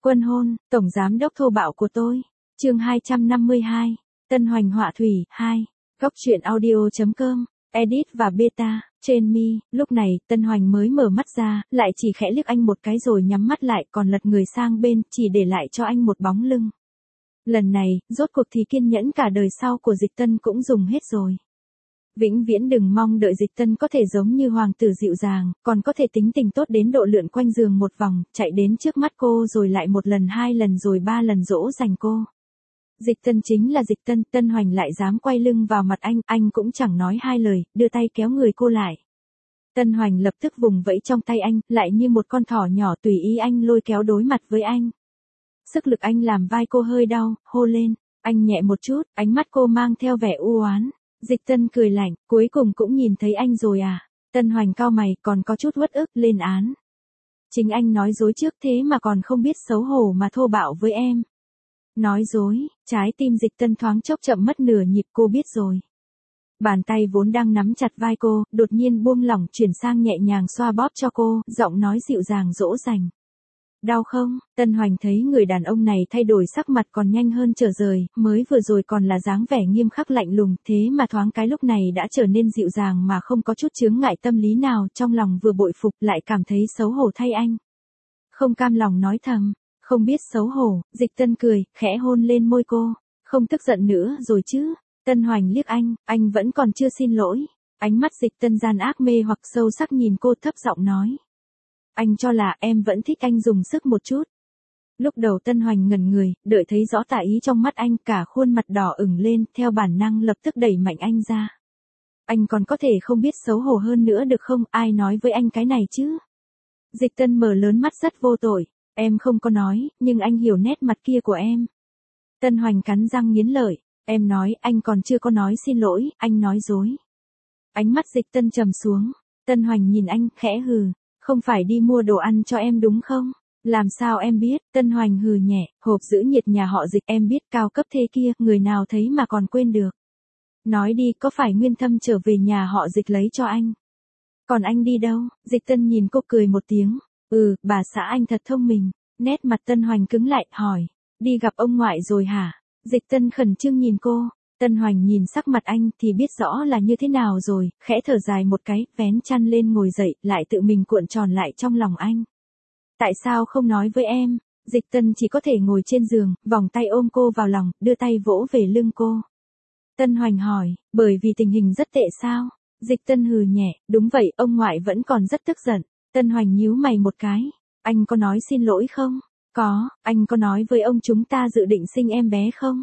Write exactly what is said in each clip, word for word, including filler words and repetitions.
Quân hôn, tổng giám đốc thô bạo của tôi. Chương hai trăm năm mươi hai. Tân Hoành họa thủy hai. Góc truyện audio.com. Edit và beta. Trên mi, lúc này, Tân Hoành mới mở mắt ra, lại chỉ khẽ liếc anh một cái rồi nhắm mắt lại, còn lật người sang bên, chỉ để lại cho anh một bóng lưng. Lần này, rốt cuộc thì kiên nhẫn cả đời sau của Dịch Tân cũng dùng hết rồi. Vĩnh viễn đừng mong đợi Dịch Tân có thể giống như hoàng tử dịu dàng, còn có thể tính tình tốt đến độ lượn quanh giường một vòng, chạy đến trước mắt cô rồi lại một lần hai lần rồi ba lần dỗ dành cô. Dịch Tân chính là Dịch Tân, Tân Hoành lại dám quay lưng vào mặt anh, anh cũng chẳng nói hai lời, đưa tay kéo người cô lại. Tân Hoành lập tức vùng vẫy trong tay anh, lại như một con thỏ nhỏ tùy ý anh lôi kéo đối mặt với anh. Sức lực anh làm vai cô hơi đau, hô lên, anh nhẹ một chút, ánh mắt cô mang theo vẻ u oán. Dịch Tân cười lạnh, cuối cùng cũng nhìn thấy anh rồi à? Tân Hoành cau mày, còn có chút uất ức, lên án. Chính anh nói dối trước thế mà còn không biết xấu hổ mà thô bạo với em. Nói dối, trái tim Dịch Tân thoáng chốc chậm mất nửa nhịp, cô biết rồi. Bàn tay vốn đang nắm chặt vai cô, đột nhiên buông lỏng chuyển sang nhẹ nhàng xoa bóp cho cô, giọng nói dịu dàng dỗ dành. Đau không? Tân Hoành thấy người đàn ông này thay đổi sắc mặt còn nhanh hơn trở rời, mới vừa rồi còn là dáng vẻ nghiêm khắc lạnh lùng, thế mà thoáng cái lúc này đã trở nên dịu dàng mà không có chút chướng ngại tâm lý nào, trong lòng vừa bội phục lại cảm thấy xấu hổ thay anh. Không cam lòng nói thầm, không biết xấu hổ. Dịch Tân cười, khẽ hôn lên môi cô, không tức giận nữa rồi chứ? Tân Hoành liếc anh, anh vẫn còn chưa xin lỗi. Ánh mắt Dịch Tân gian ác mê hoặc sâu sắc nhìn cô, thấp giọng nói. Anh cho là em vẫn thích anh dùng sức một chút. Lúc đầu Tân Hoành ngẩn người, đợi thấy rõ tà ý trong mắt anh, cả khuôn mặt đỏ ửng lên, theo bản năng lập tức đẩy mạnh anh ra. Anh còn có thể không biết xấu hổ hơn nữa được không, ai nói với anh cái này chứ? Dịch Tân mở lớn mắt rất vô tội, em không có nói, nhưng anh hiểu nét mặt kia của em. Tân Hoành cắn răng nghiến lợi, em nói, anh còn chưa có nói xin lỗi, anh nói dối. Ánh mắt Dịch Tân trầm xuống, Tân Hoành nhìn anh, khẽ hừ. Không phải đi mua đồ ăn cho em đúng không? Làm sao em biết? Tân Hoành hừ nhẹ, hộp giữ nhiệt nhà họ Dịch em biết cao cấp thế kia, người nào thấy mà còn quên được. Nói đi, có phải Nguyên Thâm trở về nhà họ Dịch lấy cho anh? Còn anh đi đâu? Dịch Tân nhìn cô cười một tiếng. Ừ, bà xã anh thật thông minh. Nét mặt Tân Hoành cứng lại, hỏi. Đi gặp ông ngoại rồi hả? Dịch Tân khẩn trương nhìn cô. Tân Hoành nhìn sắc mặt anh thì biết rõ là như thế nào rồi, khẽ thở dài một cái, vén chăn lên ngồi dậy, lại tự mình cuộn tròn lại trong lòng anh. Tại sao không nói với em? Dịch Tân chỉ có thể ngồi trên giường, vòng tay ôm cô vào lòng, đưa tay vỗ về lưng cô. Tân Hoành hỏi, bởi vì tình hình rất tệ sao? Dịch Tân hừ nhẹ, đúng vậy, ông ngoại vẫn còn rất tức giận. Tân Hoành nhíu mày một cái, anh có nói xin lỗi không? Có, anh có nói với ông chúng ta dự định sinh em bé không?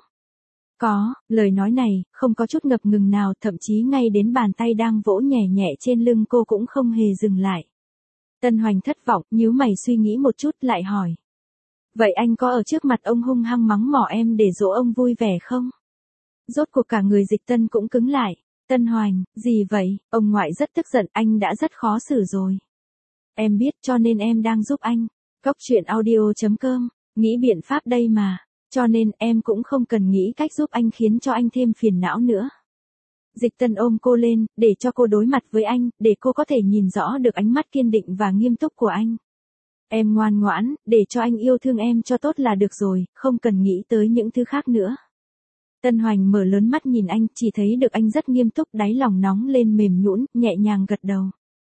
Có, lời nói này, không có chút ngập ngừng nào, thậm chí ngay đến bàn tay đang vỗ nhẹ nhẹ trên lưng cô cũng không hề dừng lại. Tân Hoành thất vọng, nhíu mày suy nghĩ một chút lại hỏi. Vậy anh có ở trước mặt ông hung hăng mắng mỏ em để dỗ ông vui vẻ không? Rốt cuộc cả người Dịch Tân cũng cứng lại. Tân Hoành, gì vậy, ông ngoại rất tức giận, anh đã rất khó xử rồi. Em biết cho nên em đang giúp anh. Góc truyện audio.com, nghĩ biện pháp đây mà. Cho nên em cũng không cần nghĩ cách giúp anh khiến cho anh thêm phiền não nữa. Dịch Tân ôm cô lên, để cho cô đối mặt với anh, để cô có thể nhìn rõ được ánh mắt kiên định và nghiêm túc của anh. Em ngoan ngoãn, để cho anh yêu thương em cho tốt là được rồi, không cần nghĩ tới những thứ khác nữa. Tân Hoành mở lớn mắt nhìn anh, chỉ thấy được anh rất nghiêm túc, đáy lòng nóng lên mềm nhũn, nhẹ nhàng gật đầu.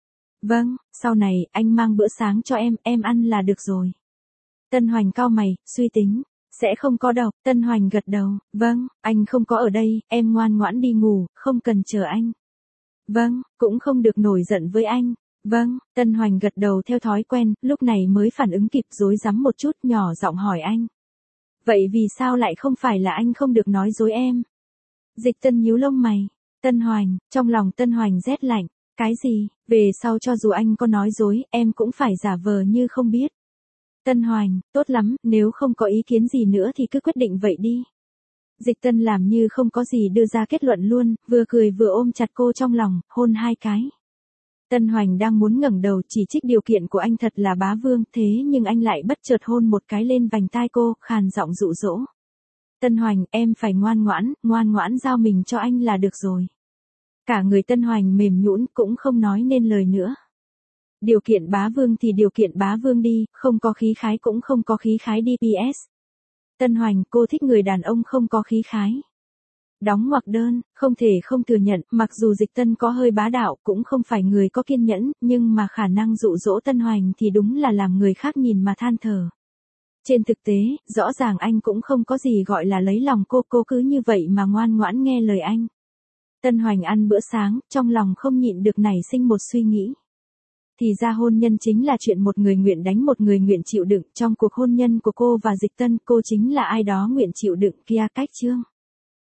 Vâng, sau này, anh mang bữa sáng cho em, em ăn là được rồi. Tân Hoành cau mày, suy tính. Sẽ không có đâu. Tân Hoành gật đầu, vâng, anh không có ở đây, em ngoan ngoãn đi ngủ, không cần chờ anh. Vâng, cũng không được nổi giận với anh. Vâng, Tân Hoành gật đầu theo thói quen, lúc này mới phản ứng kịp, rối rắm một chút, nhỏ giọng hỏi anh. Vậy vì sao lại không phải là anh không được nói dối em? Dịch Tân nhíu lông mày. Tân Hoành, trong lòng Tân Hoành rét lạnh. Cái gì? Về sau cho dù anh có nói dối, em cũng phải giả vờ như không biết. Tân Hoành, tốt lắm, nếu không có ý kiến gì nữa thì cứ quyết định vậy đi. Dịch Tân làm như không có gì đưa ra kết luận luôn, vừa cười vừa ôm chặt cô trong lòng, hôn hai cái. Tân Hoành đang muốn ngẩng đầu chỉ trích điều kiện của anh thật là bá vương, thế nhưng anh lại bất chợt hôn một cái lên vành tai cô, khàn giọng dụ dỗ. Tân Hoành, em phải ngoan ngoãn, ngoan ngoãn giao mình cho anh là được rồi. Cả người Tân Hoành mềm nhũn cũng không nói nên lời nữa. Điều kiện bá vương thì điều kiện bá vương đi, không có khí khái cũng không có khí khái đi pê ét. Tân Hoành, cô thích người đàn ông không có khí khái. Đóng ngoặc đơn, không thể không thừa nhận, mặc dù Dịch Tân có hơi bá đạo, cũng không phải người có kiên nhẫn, nhưng mà khả năng dụ dỗ Tân Hoành thì đúng là làm người khác nhìn mà than thở. Trên thực tế, rõ ràng anh cũng không có gì gọi là lấy lòng cô, cô cứ như vậy mà ngoan ngoãn nghe lời anh. Tân Hoành ăn bữa sáng, trong lòng không nhịn được nảy sinh một suy nghĩ. Thì ra hôn nhân chính là chuyện một người nguyện đánh một người nguyện chịu đựng, trong cuộc hôn nhân của cô và Dịch Tân, cô chính là ai đó nguyện chịu đựng kia cách chương.